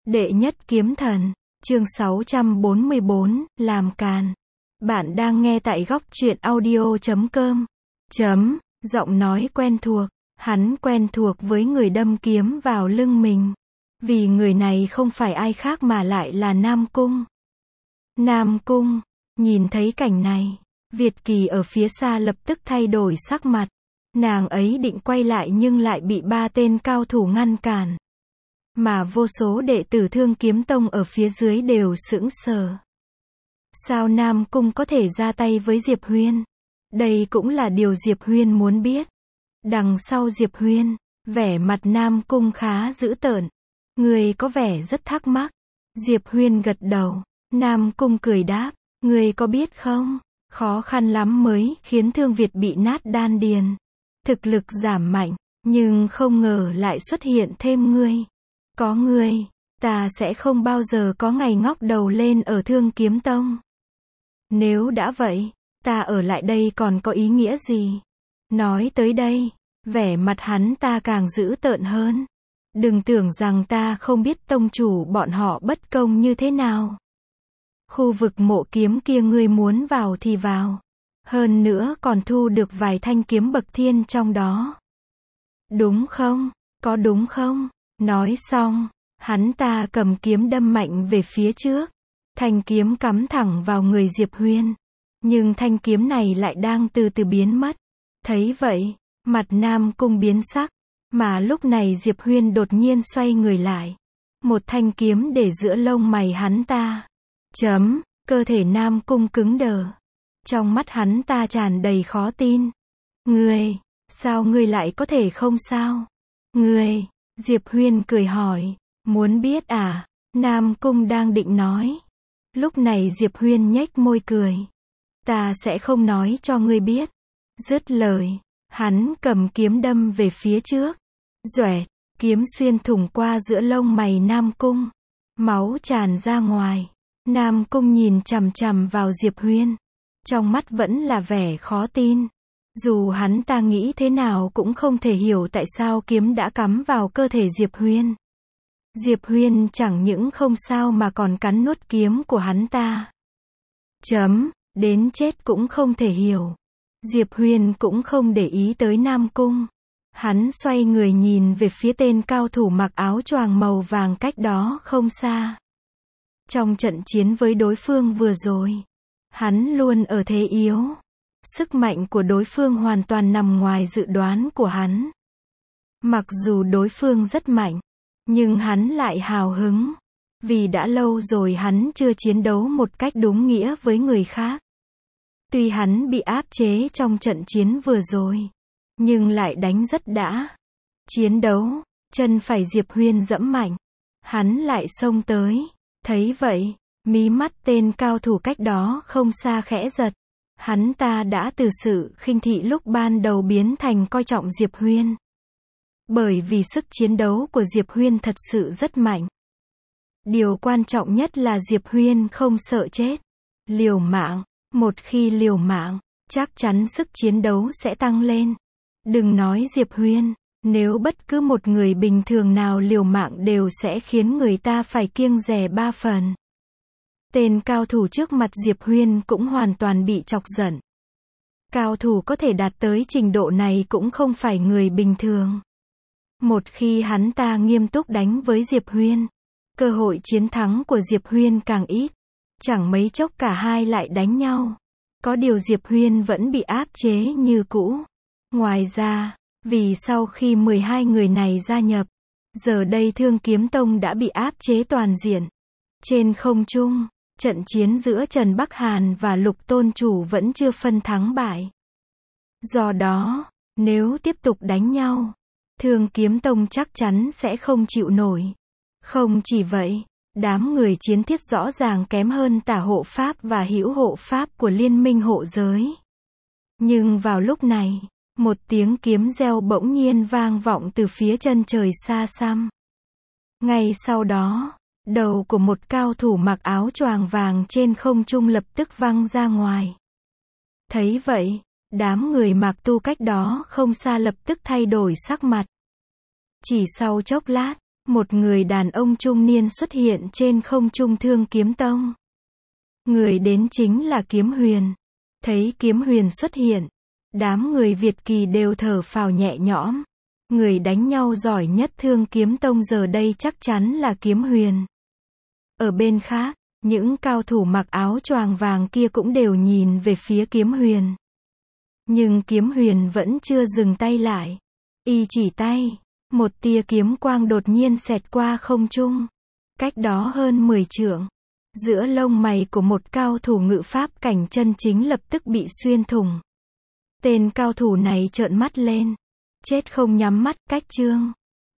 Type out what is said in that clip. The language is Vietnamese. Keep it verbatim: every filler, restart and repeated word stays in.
Đệ nhất kiếm thần, chương sáu trăm bốn mươi bốn, làm càn. Bạn đang nghe tại góc truyện audio chấm com. Chấm, giọng nói quen thuộc, hắn quen thuộc với người đâm kiếm vào lưng mình. Vì người này không phải ai khác mà lại là Nam Cung. Nam Cung, nhìn thấy cảnh này, Việt Kỳ ở phía xa lập tức thay đổi sắc mặt. Nàng ấy định quay lại nhưng lại bị ba tên cao thủ ngăn cản. Mà vô số đệ tử Thương Kiếm Tông ở phía dưới đều sững sờ. Sao Nam Cung có thể ra tay với Diệp Huyên? Đây cũng là điều Diệp Huyên muốn biết. Đằng sau Diệp Huyên, vẻ mặt Nam Cung khá dữ tợn. Người có vẻ rất thắc mắc. Diệp Huyên gật đầu. Nam Cung cười đáp. Người có biết không? Khó khăn lắm mới khiến Thương Việt bị nát đan điền. Thực lực giảm mạnh, nhưng không ngờ lại xuất hiện thêm ngươi. Có ngươi, ta sẽ không bao giờ có ngày ngóc đầu lên ở Thương Kiếm Tông. Nếu đã vậy, ta ở lại đây còn có ý nghĩa gì? Nói tới đây, vẻ mặt hắn ta càng dữ tợn hơn. Đừng tưởng rằng ta không biết tông chủ bọn họ bất công như thế nào. Khu vực mộ kiếm kia ngươi muốn vào thì vào. Hơn nữa còn thu được vài thanh kiếm bậc thiên trong đó. Đúng không? Có đúng không? Nói xong, hắn ta cầm kiếm đâm mạnh về phía trước. Thanh kiếm cắm thẳng vào người Diệp Huyên. Nhưng thanh kiếm này lại đang từ từ biến mất. Thấy vậy, mặt Nam Cung biến sắc. Mà lúc này Diệp Huyên đột nhiên xoay người lại. Một thanh kiếm để giữa lông mày hắn ta. Chấm, cơ thể Nam Cung cứng đờ. Trong mắt hắn ta tràn đầy khó tin. Ngươi, sao ngươi lại có thể không sao? Ngươi, Diệp Huyên cười hỏi, muốn biết à? Nam Cung đang định nói. Lúc này Diệp Huyên nhếch môi cười. Ta sẽ không nói cho ngươi biết. Dứt lời, hắn cầm kiếm đâm về phía trước. Doẹt, kiếm xuyên thủng qua giữa lông mày Nam Cung. Máu tràn ra ngoài. Nam Cung nhìn chằm chằm vào Diệp Huyên. Trong mắt vẫn là vẻ khó tin. Dù hắn ta nghĩ thế nào cũng không thể hiểu tại sao kiếm đã cắm vào cơ thể Diệp Huyên. Diệp Huyên chẳng những không sao mà còn cắn nuốt kiếm của hắn ta. Chấm, đến chết cũng không thể hiểu. Diệp Huyên cũng không để ý tới Nam Cung. Hắn xoay người nhìn về phía tên cao thủ mặc áo choàng màu vàng cách đó không xa. Trong trận chiến với đối phương vừa rồi, hắn luôn ở thế yếu. Sức mạnh của đối phương hoàn toàn nằm ngoài dự đoán của hắn. Mặc dù đối phương rất mạnh, nhưng hắn lại hào hứng. Vì đã lâu rồi hắn chưa chiến đấu một cách đúng nghĩa với người khác. Tuy hắn bị áp chế trong trận chiến vừa rồi, nhưng lại đánh rất đã. Chiến đấu, chân phải Diệp Huyên dẫm mạnh. Hắn lại xông tới. Thấy vậy, mí mắt tên cao thủ cách đó không xa khẽ giật. Hắn ta đã từ sự khinh thị lúc ban đầu biến thành coi trọng Diệp Huyên. Bởi vì sức chiến đấu của Diệp Huyên thật sự rất mạnh. Điều quan trọng nhất là Diệp Huyên không sợ chết. Liều mạng, một khi liều mạng, chắc chắn sức chiến đấu sẽ tăng lên. Đừng nói Diệp Huyên, nếu bất cứ một người bình thường nào liều mạng đều sẽ khiến người ta phải kiêng dè ba phần. Tên cao thủ trước mặt Diệp Huyên cũng hoàn toàn bị chọc giận. Cao thủ có thể đạt tới trình độ này cũng không phải người bình thường. Một khi hắn ta nghiêm túc đánh với Diệp Huyên, cơ hội chiến thắng của Diệp Huyên càng ít. Chẳng mấy chốc cả hai lại đánh nhau. Có điều Diệp Huyên vẫn bị áp chế như cũ. Ngoài ra, vì sau khi mười hai người này gia nhập, giờ đây Thương Kiếm Tông đã bị áp chế toàn diện. Trên không trung, trận chiến giữa Trần Bắc Hàn và Lục Tôn Chủ vẫn chưa phân thắng bại. Do đó, nếu tiếp tục đánh nhau, Thương Kiếm Tông chắc chắn sẽ không chịu nổi. Không chỉ vậy, đám người chiến thiết rõ ràng kém hơn Tả Hộ Pháp và Hữu Hộ Pháp của Liên minh hộ giới. Nhưng vào lúc này, một tiếng kiếm reo bỗng nhiên vang vọng từ phía chân trời xa xăm. Ngay sau đó, đầu của một cao thủ mặc áo choàng vàng trên không trung lập tức văng ra ngoài. Thấy vậy, đám người Mạc Tu cách đó không xa lập tức thay đổi sắc mặt. Chỉ sau chốc lát, một người đàn ông trung niên xuất hiện trên không trung Thương Kiếm Tông. Người đến chính là Kiếm Huyền. Thấy Kiếm Huyền xuất hiện, đám người Việt Kỳ đều thở phào nhẹ nhõm. Người đánh nhau giỏi nhất Thương Kiếm Tông giờ đây chắc chắn là Kiếm Huyền. Ở bên khác, những cao thủ mặc áo choàng vàng kia cũng đều nhìn về phía Kiếm Huyền. Nhưng Kiếm Huyền vẫn chưa dừng tay lại. Y chỉ tay, một tia kiếm quang đột nhiên xẹt qua không trung. Cách đó hơn mười trượng. Giữa lông mày của một cao thủ ngự pháp cảnh chân chính lập tức bị xuyên thủng. Tên cao thủ này trợn mắt lên. Chết không nhắm mắt, cách chương.